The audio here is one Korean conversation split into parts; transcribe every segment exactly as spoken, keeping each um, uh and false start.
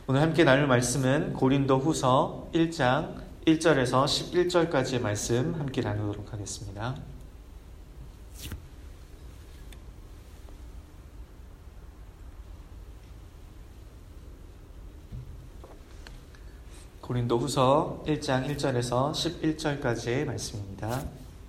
오늘 함께 나눌 말씀은 고린도후서 일 장 일 절에서 십일 절까지의 말씀 함께 나누도록 하겠습니다. 고린도후서 일 장 일 절에서 십일 절까지의 말씀입니다.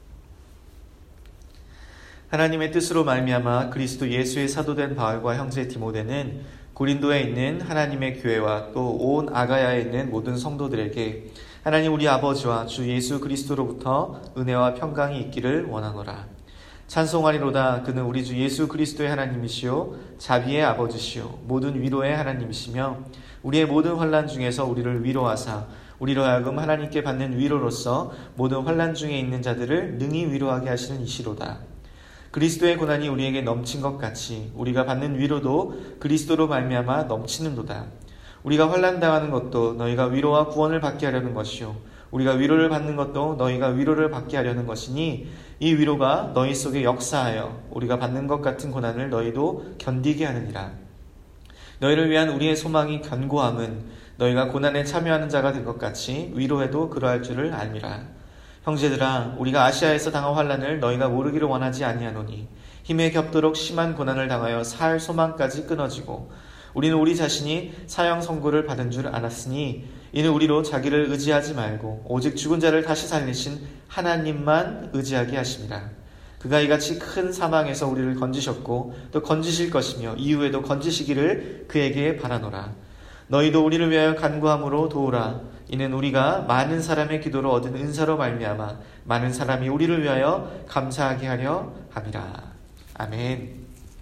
하나님의 뜻으로 말미암아 그리스도 예수의 사도된 바울과 형제 디모데는 고린도에 있는 하나님의 교회와 또 온 아가야에 있는 모든 성도들에게 하나님 우리 아버지와 주 예수 그리스도로부터 은혜와 평강이 있기를 원하노라. 찬송하리로다. 그는 우리 주 예수 그리스도의 하나님이시요 자비의 아버지시요 모든 위로의 하나님이시며 우리의 모든 환난 중에서 우리를 위로하사 우리로 하여금 하나님께 받는 위로로서 모든 환난 중에 있는 자들을 능히 위로하게 하시는 이시로다. 그리스도의 고난이 우리에게 넘친 것 같이 우리가 받는 위로도 그리스도로 말미암아 넘치는도다. 우리가 환난 당하는 것도 너희가 위로와 구원을 받게 하려는 것이요 우리가 위로를 받는 것도 너희가 위로를 받게 하려는 것이니 이 위로가 너희 속에 역사하여 우리가 받는 것 같은 고난을 너희도 견디게 하느니라. 너희를 위한 우리의 소망이 견고함은 너희가 고난에 참여하는 자가 된 것 같이 위로해도 그러할 줄을 알미라. 형제들아, 우리가 아시아에서 당한 환난을 너희가 모르기를 원하지 아니하노니 힘에 겹도록 심한 고난을 당하여 살 소망까지 끊어지고 우리는 우리 자신이 사형 선고를 받은 줄 알았으니 이는 우리로 자기를 의지하지 말고 오직 죽은 자를 다시 살리신 하나님만 의지하게 하심이라. 그가 이같이 큰 사망에서 우리를 건지셨고 또 건지실 것이며 이후에도 건지시기를 그에게 바라노라. 너희도 우리를 위하여 간구함으로 도우라. 이는 우리가 많은 사람의 기도로 얻은 은사로 말미암아 많은 사람이 우리를 위하여 감사하게 하려 함이라. 아멘.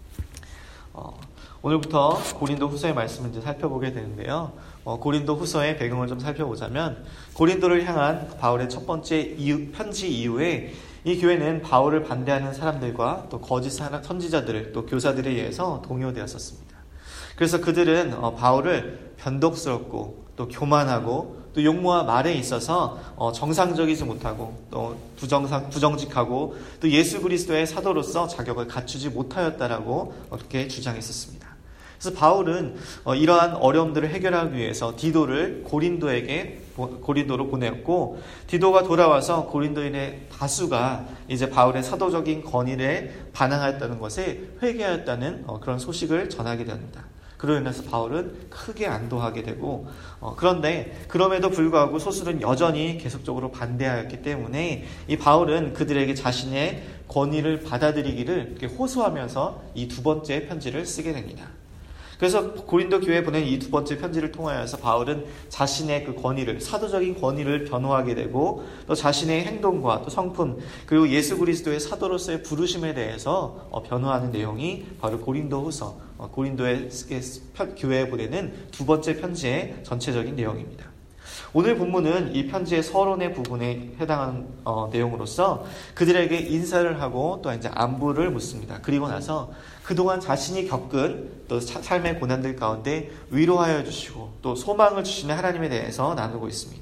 어, 오늘부터 고린도 후서의 말씀을 이제 살펴보게 되는데요. 어, 고린도 후서의 배경을 좀 살펴보자면 고린도를 향한 바울의 첫 번째 이유, 편지 이후에 이 교회는 바울을 반대하는 사람들과 또 거짓 선지자들 또 교사들에 의해서 동요되었었습니다. 그래서 그들은 어, 바울을 변덕스럽고 또 교만하고 또 용모와 말에 있어서 어, 정상적이지 못하고 또 부정상, 부정직하고 또 예수 그리스도의 사도로서 자격을 갖추지 못하였다라고 그렇게 주장했었습니다. 그래서 바울은 어, 이러한 어려움들을 해결하기 위해서 디도를 고린도에게 고린도로 보냈고 디도가 돌아와서 고린도인의 다수가 이제 바울의 사도적인 건의에 반항하였다는 것에 회개하였다는 어, 그런 소식을 전하게 됩니다. 그로 인해서 바울은 크게 안도하게 되고 어, 그런데 그럼에도 불구하고 소수는 여전히 계속적으로 반대하였기 때문에 이 바울은 그들에게 자신의 권위를 받아들이기를 이렇게 호소하면서 이 두 번째 편지를 쓰게 됩니다. 그래서 고린도 교회에 보낸 이 두 번째 편지를 통하여서 바울은 자신의 그 권위를 사도적인 권위를 변호하게 되고 또 자신의 행동과 또 성품 그리고 예수 그리스도의 사도로서의 부르심에 대해서 어, 변호하는 내용이 바로 고린도후서 어, 고린도의 교회에 보내는 두 번째 편지의 전체적인 내용입니다. 오늘 본문은 이 편지의 서론의 부분에 해당하는 어, 내용으로서 그들에게 인사를 하고 또 이제 안부를 묻습니다. 그리고 나서 그동안 자신이 겪은 또 삶의 고난들 가운데 위로하여 주시고 또 소망을 주시는 하나님에 대해서 나누고 있습니다.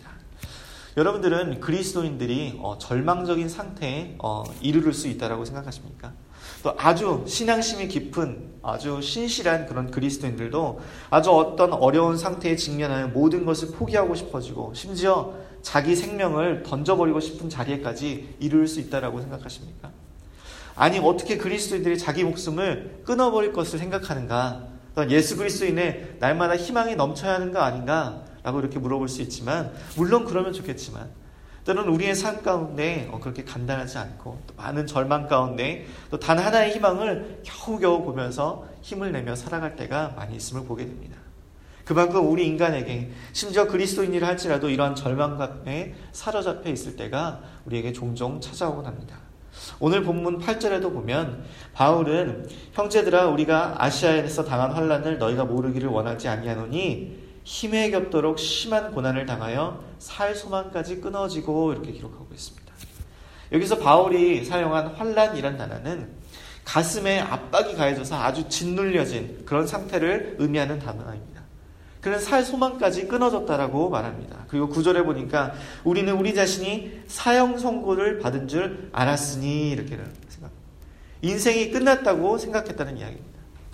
여러분들은 그리스도인들이 어, 절망적인 상태에 어, 이르를 수 있다고 생각하십니까? 또 아주 신앙심이 깊은 아주 신실한 그런 그리스도인들도 아주 어떤 어려운 상태에 직면하여 모든 것을 포기하고 싶어지고 심지어 자기 생명을 던져버리고 싶은 자리에까지 이를 수 있다고 생각하십니까? 아니 어떻게 그리스도인들이 자기 목숨을 끊어버릴 것을 생각하는가? 예수 그리스도인의 날마다 희망이 넘쳐야 하는 거 아닌가? 라고 이렇게 물어볼 수 있지만 물론 그러면 좋겠지만 때로는 우리의 삶 가운데 그렇게 간단하지 않고 또 많은 절망 가운데 또 단 하나의 희망을 겨우겨우 보면서 힘을 내며 살아갈 때가 많이 있음을 보게 됩니다. 그만큼 우리 인간에게 심지어 그리스도인이라 할지라도 이러한 절망감에 사로잡혀 있을 때가 우리에게 종종 찾아오곤 합니다. 오늘 본문 팔 절에도 보면 바울은 형제들아 우리가 아시아에서 당한 환난을 너희가 모르기를 원하지 아니하노니 힘에 겹도록 심한 고난을 당하여 살 소망까지 끊어지고 이렇게 기록하고 있습니다. 여기서 바울이 사용한 환난이란 단어는 가슴에 압박이 가해져서 아주 짓눌려진 그런 상태를 의미하는 단어입니다. 그는 살 소망까지 끊어졌다라고 말합니다. 그리고 구 절에 보니까 우리는 우리 자신이 사형 선고를 받은 줄 알았으니 이렇게 생각합니다. 인생이 끝났다고 생각했다는 이야기입니다.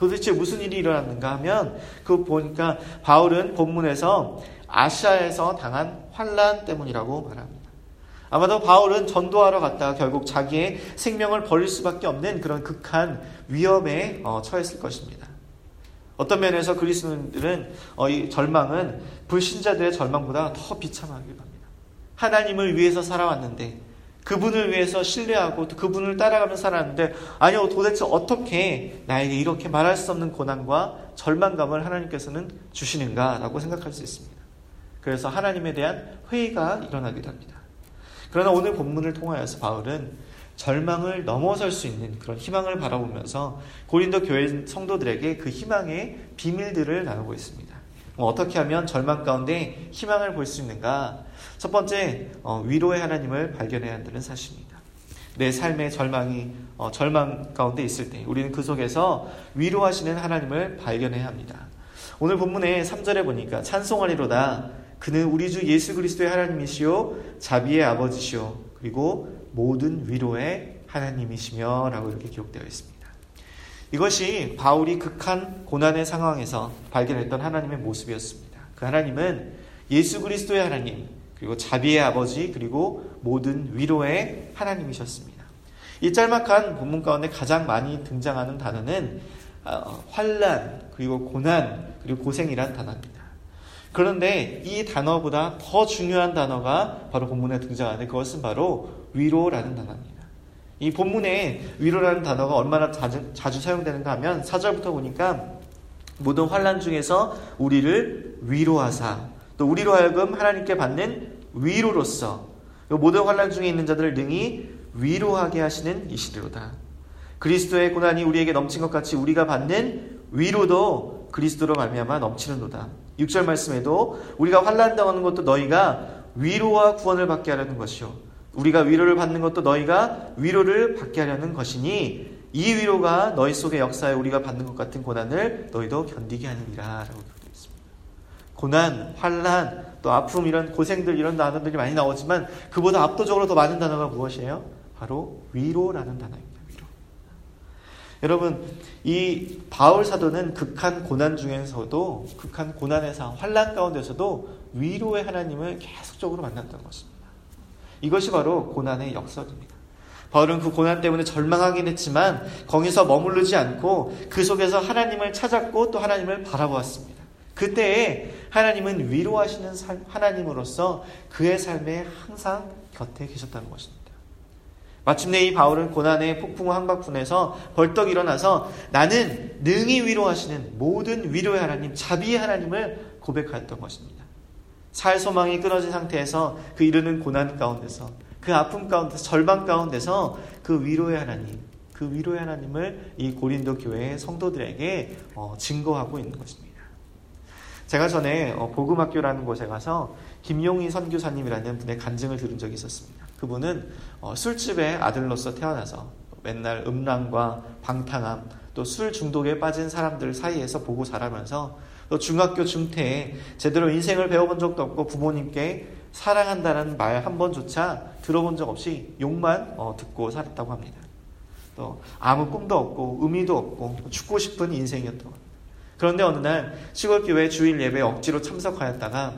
도대체 무슨 일이 일어났는가 하면 그 보니까 바울은 본문에서 아시아에서 당한 환난 때문이라고 말합니다. 아마도 바울은 전도하러 갔다가 결국 자기의 생명을 버릴 수밖에 없는 그런 극한 위험에 어, 처했을 것입니다. 어떤 면에서 그리스도인들은 어, 이 절망은 불신자들의 절망보다 더 비참하기도 합니다. 하나님을 위해서 살아왔는데 그분을 위해서 신뢰하고 또 그분을 따라가며 살았는데 아니요 도대체 어떻게 나에게 이렇게 말할 수 없는 고난과 절망감을 하나님께서는 주시는가라고 생각할 수 있습니다. 그래서 하나님에 대한 회의가 일어나기도 합니다. 그러나 오늘 본문을 통하여서 바울은 절망을 넘어설 수 있는 그런 희망을 바라보면서 고린도 교회 성도들에게 그 희망의 비밀들을 나누고 있습니다. 어떻게 하면 절망 가운데 희망을 볼 수 있는가? 첫 번째, 위로의 하나님을 발견해야 한다는 사실입니다. 내 삶의 절망이 어, 절망 가운데 있을 때 우리는 그 속에서 위로하시는 하나님을 발견해야 합니다. 오늘 본문의 삼 절에 보니까 찬송하리로다. 그는 우리 주 예수 그리스도의 하나님이시요 자비의 아버지시요 그리고 모든 위로의 하나님이시며 라고 이렇게 기록되어 있습니다. 이것이 바울이 극한 고난의 상황에서 발견했던 하나님의 모습이었습니다. 그 하나님은 예수 그리스도의 하나님 그리고 자비의 아버지 그리고 모든 위로의 하나님이셨습니다. 이 짤막한 본문 가운데 가장 많이 등장하는 단어는 환난 그리고 고난 그리고 고생이란 단어입니다. 그런데 이 단어보다 더 중요한 단어가 바로 본문에 등장하는데 그것은 바로 위로라는 단어입니다. 이 본문에 위로라는 단어가 얼마나 자주, 자주 사용되는가 하면 사 절부터 보니까 모든 환난 중에서 우리를 위로하사 또 우리로 하여금 하나님께 받는 위로로서 모든 환난 중에 있는 자들을 능히 위로하게 하시는 이시리로다. 그리스도의 고난이 우리에게 넘친 것 같이 우리가 받는 위로도 그리스도로 말미암아 넘치는도다. 육 절 말씀에도 우리가 환난 당하는 것도 너희가 위로와 구원을 받게 하려는 것이요 우리가 위로를 받는 것도 너희가 위로를 받게 하려는 것이니 이 위로가 너희 속의 역사에 우리가 받는 것 같은 고난을 너희도 견디게 하느니라 라고 기록되어 있습니다. 고난, 환난, 또 아픔 이런 고생들 이런 단어들이 많이 나오지만 그보다 압도적으로 더 많은 단어가 무엇이에요? 바로 위로라는 단어입니다. 위로. 여러분 이 바울 사도는 극한 고난 중에서도 극한 고난의 상황, 환난 가운데서도 위로의 하나님을 계속적으로 만났던 것입니다. 이것이 바로 고난의 역설입니다. 바울은 그 고난 때문에 절망하긴 했지만 거기서 머무르지 않고 그 속에서 하나님을 찾았고 또 하나님을 바라보았습니다. 그때에 하나님은 위로하시는 삶, 하나님으로서 그의 삶에 항상 곁에 계셨다는 것입니다. 마침내 이 바울은 고난의 폭풍 한바퀴에서 벌떡 일어나서 나는 능히 위로하시는 모든 위로의 하나님, 자비의 하나님을 고백하였던 것입니다. 살 소망이 끊어진 상태에서 그 이르는 고난 가운데서 그 아픔 가운데서 절망 가운데서 그 위로의 하나님, 그 위로의 하나님을 이 고린도 교회의 성도들에게 어, 증거하고 있는 것입니다. 제가 전에 어, 복음학교라는 곳에 가서 김용희 선교사님이라는 분의 간증을 들은 적이 있었습니다. 그분은 어, 술집의 아들로서 태어나서 맨날 음란과 방탕함 또 술 중독에 빠진 사람들 사이에서 보고 자라면서 또 중학교 중퇴에 제대로 인생을 배워본 적도 없고 부모님께 사랑한다는 말 한 번조차 들어본 적 없이 욕만 어, 듣고 살았다고 합니다. 또 아무 꿈도 없고 의미도 없고 죽고 싶은 인생이었던 겁니다. 그런데 어느 날 시골교회 주일 예배에 억지로 참석하였다가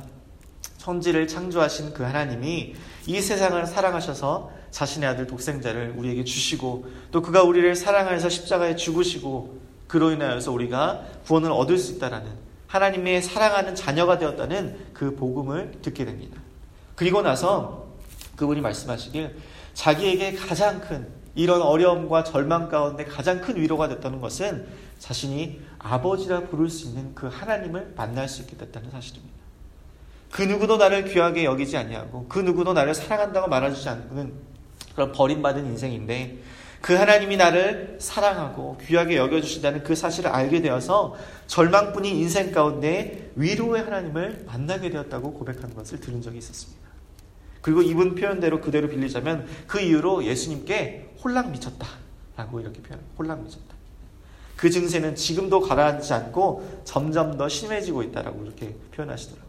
천지를 창조하신 그 하나님이 이 세상을 사랑하셔서 자신의 아들 독생자를 우리에게 주시고 또 그가 우리를 사랑하여서 십자가에 죽으시고 그로 인하여서 우리가 구원을 얻을 수 있다라는 하나님의 사랑하는 자녀가 되었다는 그 복음을 듣게 됩니다. 그리고 나서 그분이 말씀하시길 자기에게 가장 큰 이런 어려움과 절망 가운데 가장 큰 위로가 됐다는 것은 자신이 아버지라 부를 수 있는 그 하나님을 만날 수 있게 됐다는 사실입니다. 그 누구도 나를 귀하게 여기지 아니하고 그 누구도 나를 사랑한다고 말해주지 않는 그런 버림받은 인생인데 그 하나님이 나를 사랑하고 귀하게 여겨주신다는 그 사실을 알게 되어서 절망뿐인 인생 가운데 위로의 하나님을 만나게 되었다고 고백하는 것을 들은 적이 있었습니다. 그리고 이분 표현대로 그대로 빌리자면 그 이후로 예수님께 홀랑 미쳤다라고 이렇게 표현합니다. 홀랑 미쳤다. 그 증세는 지금도 가라앉지 않고 점점 더 심해지고 있다라고 이렇게 표현하시더라고요.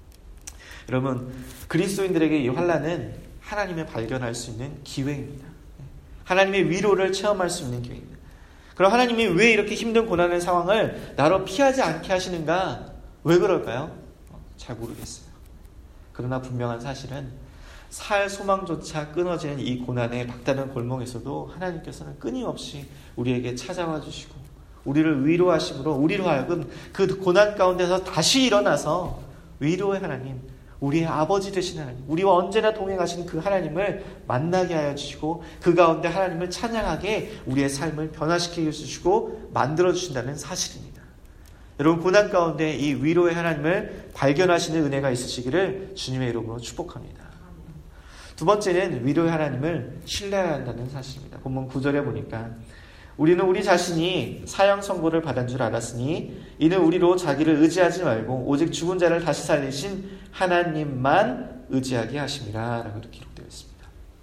여러분 그리스도인들에게 이 환난은 하나님을 발견할 수 있는 기회입니다. 하나님의 위로를 체험할 수 있는 기회입니다. 그럼 하나님이 왜 이렇게 힘든 고난의 상황을 나로 피하지 않게 하시는가? 왜 그럴까요? 잘 모르겠어요. 그러나 분명한 사실은 살 소망조차 끊어지는 이 고난의 막다른 골목에서도 하나님께서는 끊임없이 우리에게 찾아와 주시고 우리를 위로하심으로 우리로 하여금 그 고난 가운데서 다시 일어나서 위로의 하나님, 우리의 아버지 되신 하나님, 우리와 언제나 동행하시는 그 하나님을 만나게 하여 주시고 그 가운데 하나님을 찬양하게 우리의 삶을 변화시키게 해주시고 만들어주신다는 사실입니다. 여러분, 고난 가운데 이 위로의 하나님을 발견하시는 은혜가 있으시기를 주님의 이름으로 축복합니다. 두 번째는 위로의 하나님을 신뢰해야 한다는 사실입니다. 본문 구 절에 보니까 우리는 우리 자신이 사형 선고를 받은 줄 알았으니 이는 우리로 자기를 의지하지 말고 오직 죽은 자를 다시 살리신 하나님만 의지하게 하심이라 라고 이렇게 기록되어 있습니다.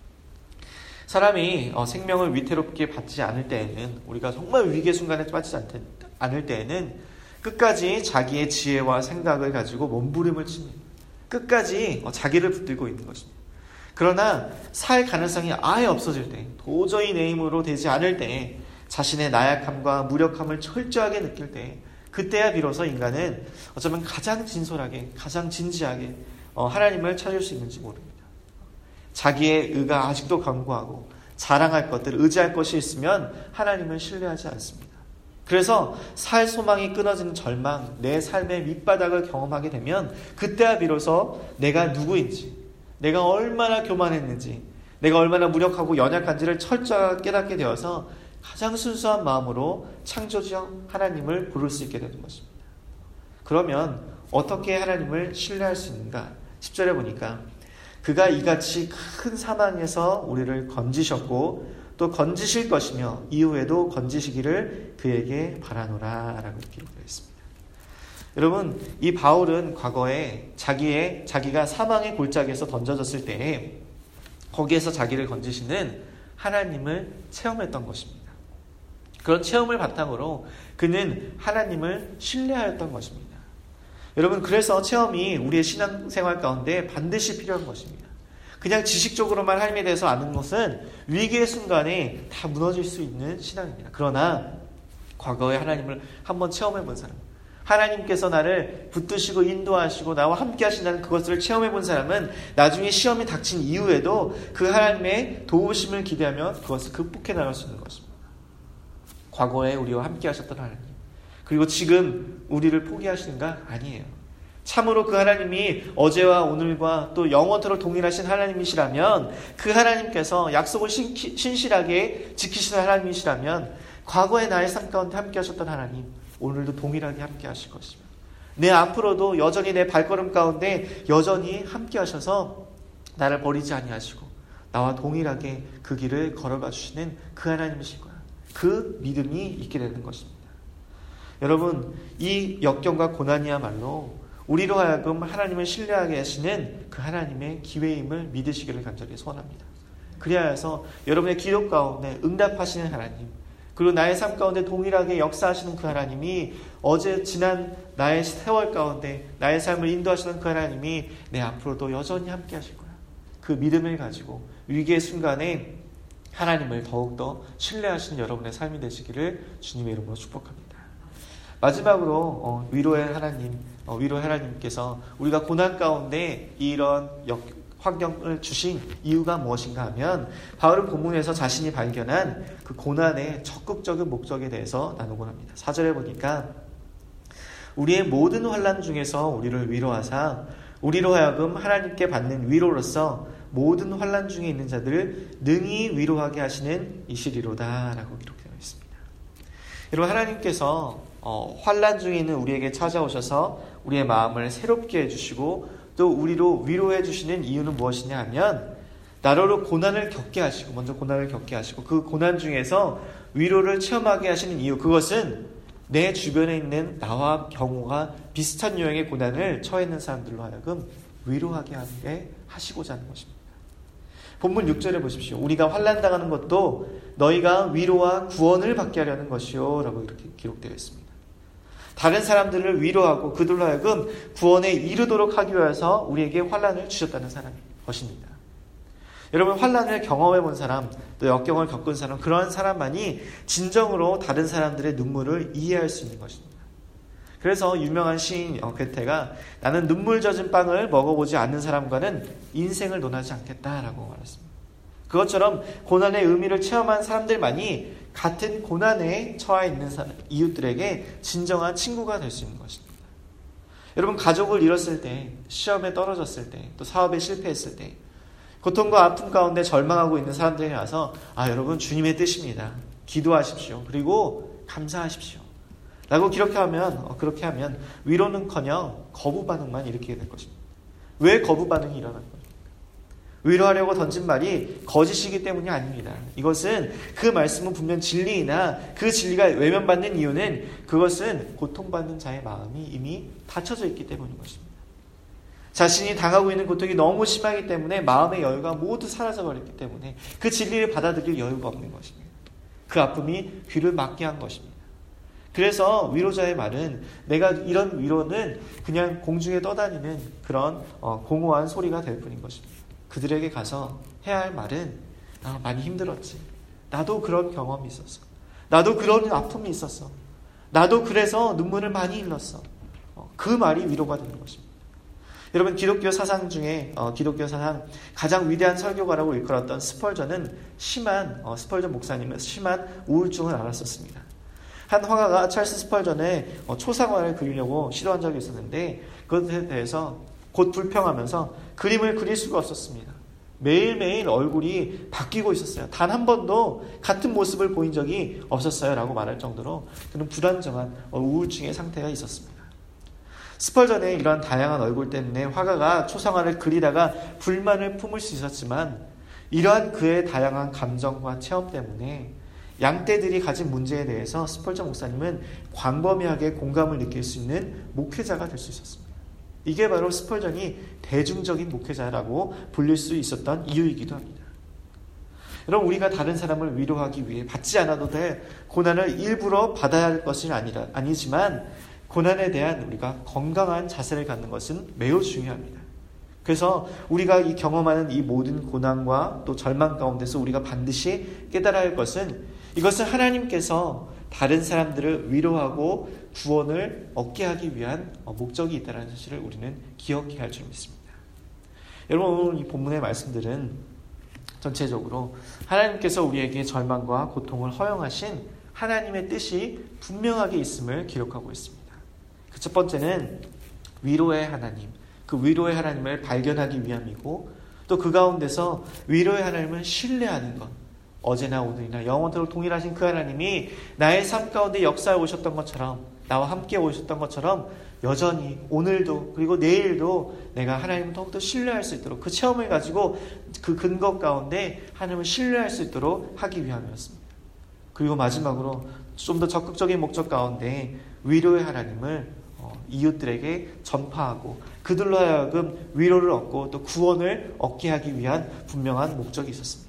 사람이 생명을 위태롭게 받지 않을 때에는, 우리가 정말 위기의 순간에 빠지지 않을 때에는 끝까지 자기의 지혜와 생각을 가지고 몸부림을 칩니다. 끝까지 자기를 붙들고 있는 것입니다. 그러나 살 가능성이 아예 없어질 때, 도저히 내 힘으로 되지 않을 때, 자신의 나약함과 무력함을 철저하게 느낄 때, 그때야 비로소 인간은 어쩌면 가장 진솔하게, 가장 진지하게 하나님을 찾을 수 있는지 모릅니다. 자기의 의가 아직도 강고하고 자랑할 것들, 의지할 것이 있으면 하나님을 신뢰하지 않습니다. 그래서 살 소망이 끊어지는 절망, 내 삶의 밑바닥을 경험하게 되면 그때야 비로소 내가 누구인지, 내가 얼마나 교만했는지, 내가 얼마나 무력하고 연약한지를 철저하게 깨닫게 되어서 가장 순수한 마음으로 창조주여 하나님을 부를 수 있게 되는 것입니다. 그러면 어떻게 하나님을 신뢰할 수 있는가? 십 절에 보니까 그가 이같이 큰 사망에서 우리를 건지셨고 또 건지실 것이며 이후에도 건지시기를 그에게 바라노라 라고 기록되어 있습니다. 여러분, 이 바울은 과거에 자기의, 자기가 사망의 골짜기에서 던져졌을 때 거기에서 자기를 건지시는 하나님을 체험했던 것입니다. 그런 체험을 바탕으로 그는 하나님을 신뢰하였던 것입니다. 여러분, 그래서 체험이 우리의 신앙생활 가운데 반드시 필요한 것입니다. 그냥 지식적으로만 하나님에 대해서 아는 것은 위기의 순간에 다 무너질 수 있는 신앙입니다. 그러나 과거에 하나님을 한번 체험해 본 사람, 하나님께서 나를 붙드시고 인도하시고 나와 함께 하신다는 그것을 체험해 본 사람은 나중에 시험이 닥친 이후에도 그 하나님의 도우심을 기대하며 그것을 극복해 나갈 수 있는 것입니다. 과거에 우리와 함께 하셨던 하나님, 그리고 지금 우리를 포기하시는가? 아니에요. 참으로 그 하나님이 어제와 오늘과 또 영원토록 동일하신 하나님이시라면, 그 하나님께서 약속을 신실하게 지키시는 하나님이시라면 과거의 나의 삶 가운데 함께 하셨던 하나님, 오늘도 동일하게 함께 하실 것이며 내 앞으로도 여전히 내 발걸음 가운데 여전히 함께 하셔서 나를 버리지 아니하시고 나와 동일하게 그 길을 걸어가 주시는 그 하나님이실 거야. 그 믿음이 있게 되는 것입니다. 여러분, 이 역경과 고난이야말로 우리로 하여금 하나님을 신뢰하게 하시는 그 하나님의 기회임을 믿으시기를 간절히 소원합니다. 그리하여서 여러분의 기도 가운데 응답하시는 하나님, 그리고 나의 삶 가운데 동일하게 역사하시는 그 하나님이 어제 지난 나의 세월 가운데 나의 삶을 인도하시는 그 하나님이 내 앞으로도 여전히 함께 하실 거야. 그 믿음을 가지고 위기의 순간에 하나님을 더욱더 신뢰하시는 여러분의 삶이 되시기를 주님의 이름으로 축복합니다. 마지막으로 어, 위로의 하나님, 어, 위로의 하나님께서 우리가 고난 가운데 이런 역, 환경을 주신 이유가 무엇인가 하면 바울은 본문에서 자신이 발견한 그 고난의 적극적인 목적에 대해서 나누곤 합니다. 사 절에 보니까 우리의 모든 환난 중에서 우리를 위로하사 우리로 하여금 하나님께 받는 위로로서 모든 환난 중에 있는 자들을 능히 위로하게 하시는 이시리로다 라고 기록되어 있습니다. 여러분, 하나님께서 어, 환난 중에 있는 우리에게 찾아오셔서 우리의 마음을 새롭게 해주시고 또 우리로 위로해 주시는 이유는 무엇이냐 하면 나로로 고난을 겪게 하시고 먼저 고난을 겪게 하시고 그 고난 중에서 위로를 체험하게 하시는 이유, 그것은 내 주변에 있는 나와 경우가 비슷한 유형의 고난을 처해 있는 사람들로 하여금 위로하게 하게 하시고자 하는 것입니다. 본문 육 절에 보십시오. 우리가 환난당하는 것도 너희가 위로와 구원을 받게 하려는 것이요 라고 이렇게 기록되어 있습니다. 다른 사람들을 위로하고 그들로 하여금 구원에 이르도록 하기 위해서 우리에게 환난을 주셨다는 사람인 것입니다. 여러분, 환난을 경험해 본 사람, 또 역경을 겪은 사람, 그런 사람만이 진정으로 다른 사람들의 눈물을 이해할 수 있는 것입니다. 그래서 유명한 시인 괴테가 나는 눈물 젖은 빵을 먹어보지 않는 사람과는 인생을 논하지 않겠다라고 말했습니다. 그것처럼 고난의 의미를 체험한 사람들만이 같은 고난에 처해 있는 사람, 이웃들에게 진정한 친구가 될 수 있는 것입니다. 여러분, 가족을 잃었을 때, 시험에 떨어졌을 때, 또 사업에 실패했을 때, 고통과 아픔 가운데 절망하고 있는 사람들이 와서 아, 여러분, 주님의 뜻입니다. 기도하십시오. 그리고 감사하십시오. 라고 그렇게 하면, 어, 그렇게 하면 위로는커녕 거부 반응만 일으키게 될 것입니다. 왜 거부 반응이 일어나는 겁니까? 위로하려고 던진 말이 거짓이기 때문이 아닙니다. 이것은 그 말씀은 분명 진리이나 그 진리가 외면받는 이유는 그것은 고통받는 자의 마음이 이미 닫혀져 있기 때문인 것입니다. 자신이 당하고 있는 고통이 너무 심하기 때문에 마음의 여유가 모두 사라져버렸기 때문에 그 진리를 받아들일 여유가 없는 것입니다. 그 아픔이 귀를 막게 한 것입니다. 그래서 위로자의 말은 내가 이런 위로는 그냥 공중에 떠다니는 그런 어, 공허한 소리가 될 뿐인 것입니다. 그들에게 가서 해야 할 말은 아, 많이 힘들었지. 나도 그런 경험이 있었어. 나도 그런 아픔이 있었어. 나도 그래서 눈물을 많이 흘렸어. 어, 그 말이 위로가 되는 것입니다. 여러분, 기독교 사상 중에 어, 기독교 사상 가장 위대한 설교가라고 일컬었던 스펄전은 심한 어, 스펄전 목사님은 심한 우울증을 앓았었습니다. 한 화가가 찰스 스펄전의 어, 초상화를 그리려고 시도한 적이 있었는데 그것에 대해서 곧 불평하면서 그림을 그릴 수가 없었습니다. 매일매일 얼굴이 바뀌고 있었어요. 단 한 번도 같은 모습을 보인 적이 없었어요 라고 말할 정도로 그는 불안정한 우울증의 상태가 있었습니다. 스펄전의 이러한 다양한 얼굴 때문에 화가가 초상화를 그리다가 불만을 품을 수 있었지만 이러한 그의 다양한 감정과 체험 때문에 양떼들이 가진 문제에 대해서 스펄전 목사님은 광범위하게 공감을 느낄 수 있는 목회자가 될 수 있었습니다. 이게 바로 스펄전이 대중적인 목회자라고 불릴 수 있었던 이유이기도 합니다. 여러분, 우리가 다른 사람을 위로하기 위해 받지 않아도 될 고난을 일부러 받아야 할 것은 아니라, 아니지만 고난에 대한 우리가 건강한 자세를 갖는 것은 매우 중요합니다. 그래서 우리가 이 경험하는 이 모든 고난과 또 절망 가운데서 우리가 반드시 깨달아야 할 것은 이것은 하나님께서 다른 사람들을 위로하고 구원을 얻게 하기 위한 목적이 있다는 사실을 우리는 기억해야 할 줄 믿습니다. 여러분, 오늘 이 본문의 말씀들은 전체적으로 하나님께서 우리에게 절망과 고통을 허용하신 하나님의 뜻이 분명하게 있음을 기록하고 있습니다. 그 첫 번째는 위로의 하나님, 그 위로의 하나님을 발견하기 위함이고 또 그 가운데서 위로의 하나님을 신뢰하는 것. 어제나 오늘이나 영원토록 동일하신 그 하나님이 나의 삶 가운데 역사해 오셨던 것처럼 나와 함께 오셨던 것처럼 여전히 오늘도 그리고 내일도 내가 하나님을 더욱더 신뢰할 수 있도록 그 체험을 가지고 그 근거 가운데 하나님을 신뢰할 수 있도록 하기 위함이었습니다. 그리고 마지막으로 좀 더 적극적인 목적 가운데 위로의 하나님을 이웃들에게 전파하고 그들로 하여금 위로를 얻고 또 구원을 얻게 하기 위한 분명한 목적이 있었습니다.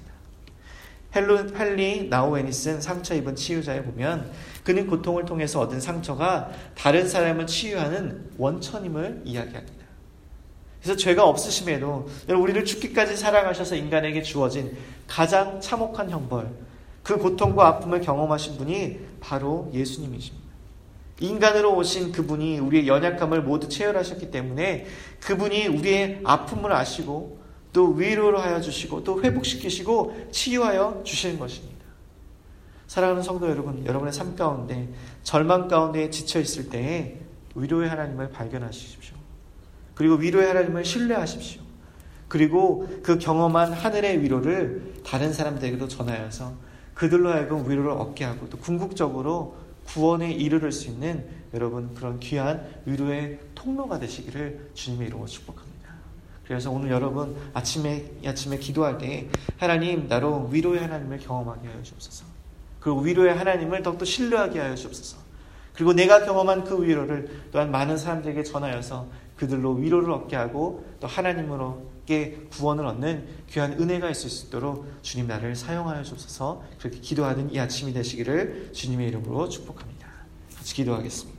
헨리 나우엔이 쓴 상처 입은 치유자에 보면 그는 고통을 통해서 얻은 상처가 다른 사람을 치유하는 원천임을 이야기합니다. 그래서 죄가 없으심에도 우리를 죽기까지 사랑하셔서 인간에게 주어진 가장 참혹한 형벌, 그 고통과 아픔을 경험하신 분이 바로 예수님이십니다. 인간으로 오신 그분이 우리의 연약함을 모두 체혈하셨기 때문에 그분이 우리의 아픔을 아시고 또 위로를 하여 주시고 또 회복시키시고 치유하여 주시는 것입니다. 사랑하는 성도 여러분, 여러분의 삶 가운데 절망 가운데 지쳐 있을 때에 위로의 하나님을 발견하십시오. 그리고 위로의 하나님을 신뢰하십시오. 그리고 그 경험한 하늘의 위로를 다른 사람들에게도 전하여서 그들로 하여금 위로를 얻게 하고 또 궁극적으로 구원에 이르를 수 있는 여러분 그런 귀한 위로의 통로가 되시기를 주님의 이름으로 축복합니다. 그래서 오늘 여러분 아침에 아침에 기도할 때 하나님 나로 위로의 하나님을 경험하게 하여 주옵소서. 그리고 위로의 하나님을 더욱더 신뢰하게 하여 주옵소서. 그리고 내가 경험한 그 위로를 또한 많은 사람들에게 전하여서 그들로 위로를 얻게 하고 또 하나님으로께 구원을 얻는 귀한 은혜가 있을 수 있도록 주님 나를 사용하여 주옵소서. 그렇게 기도하는 이 아침이 되시기를 주님의 이름으로 축복합니다. 같이 기도하겠습니다.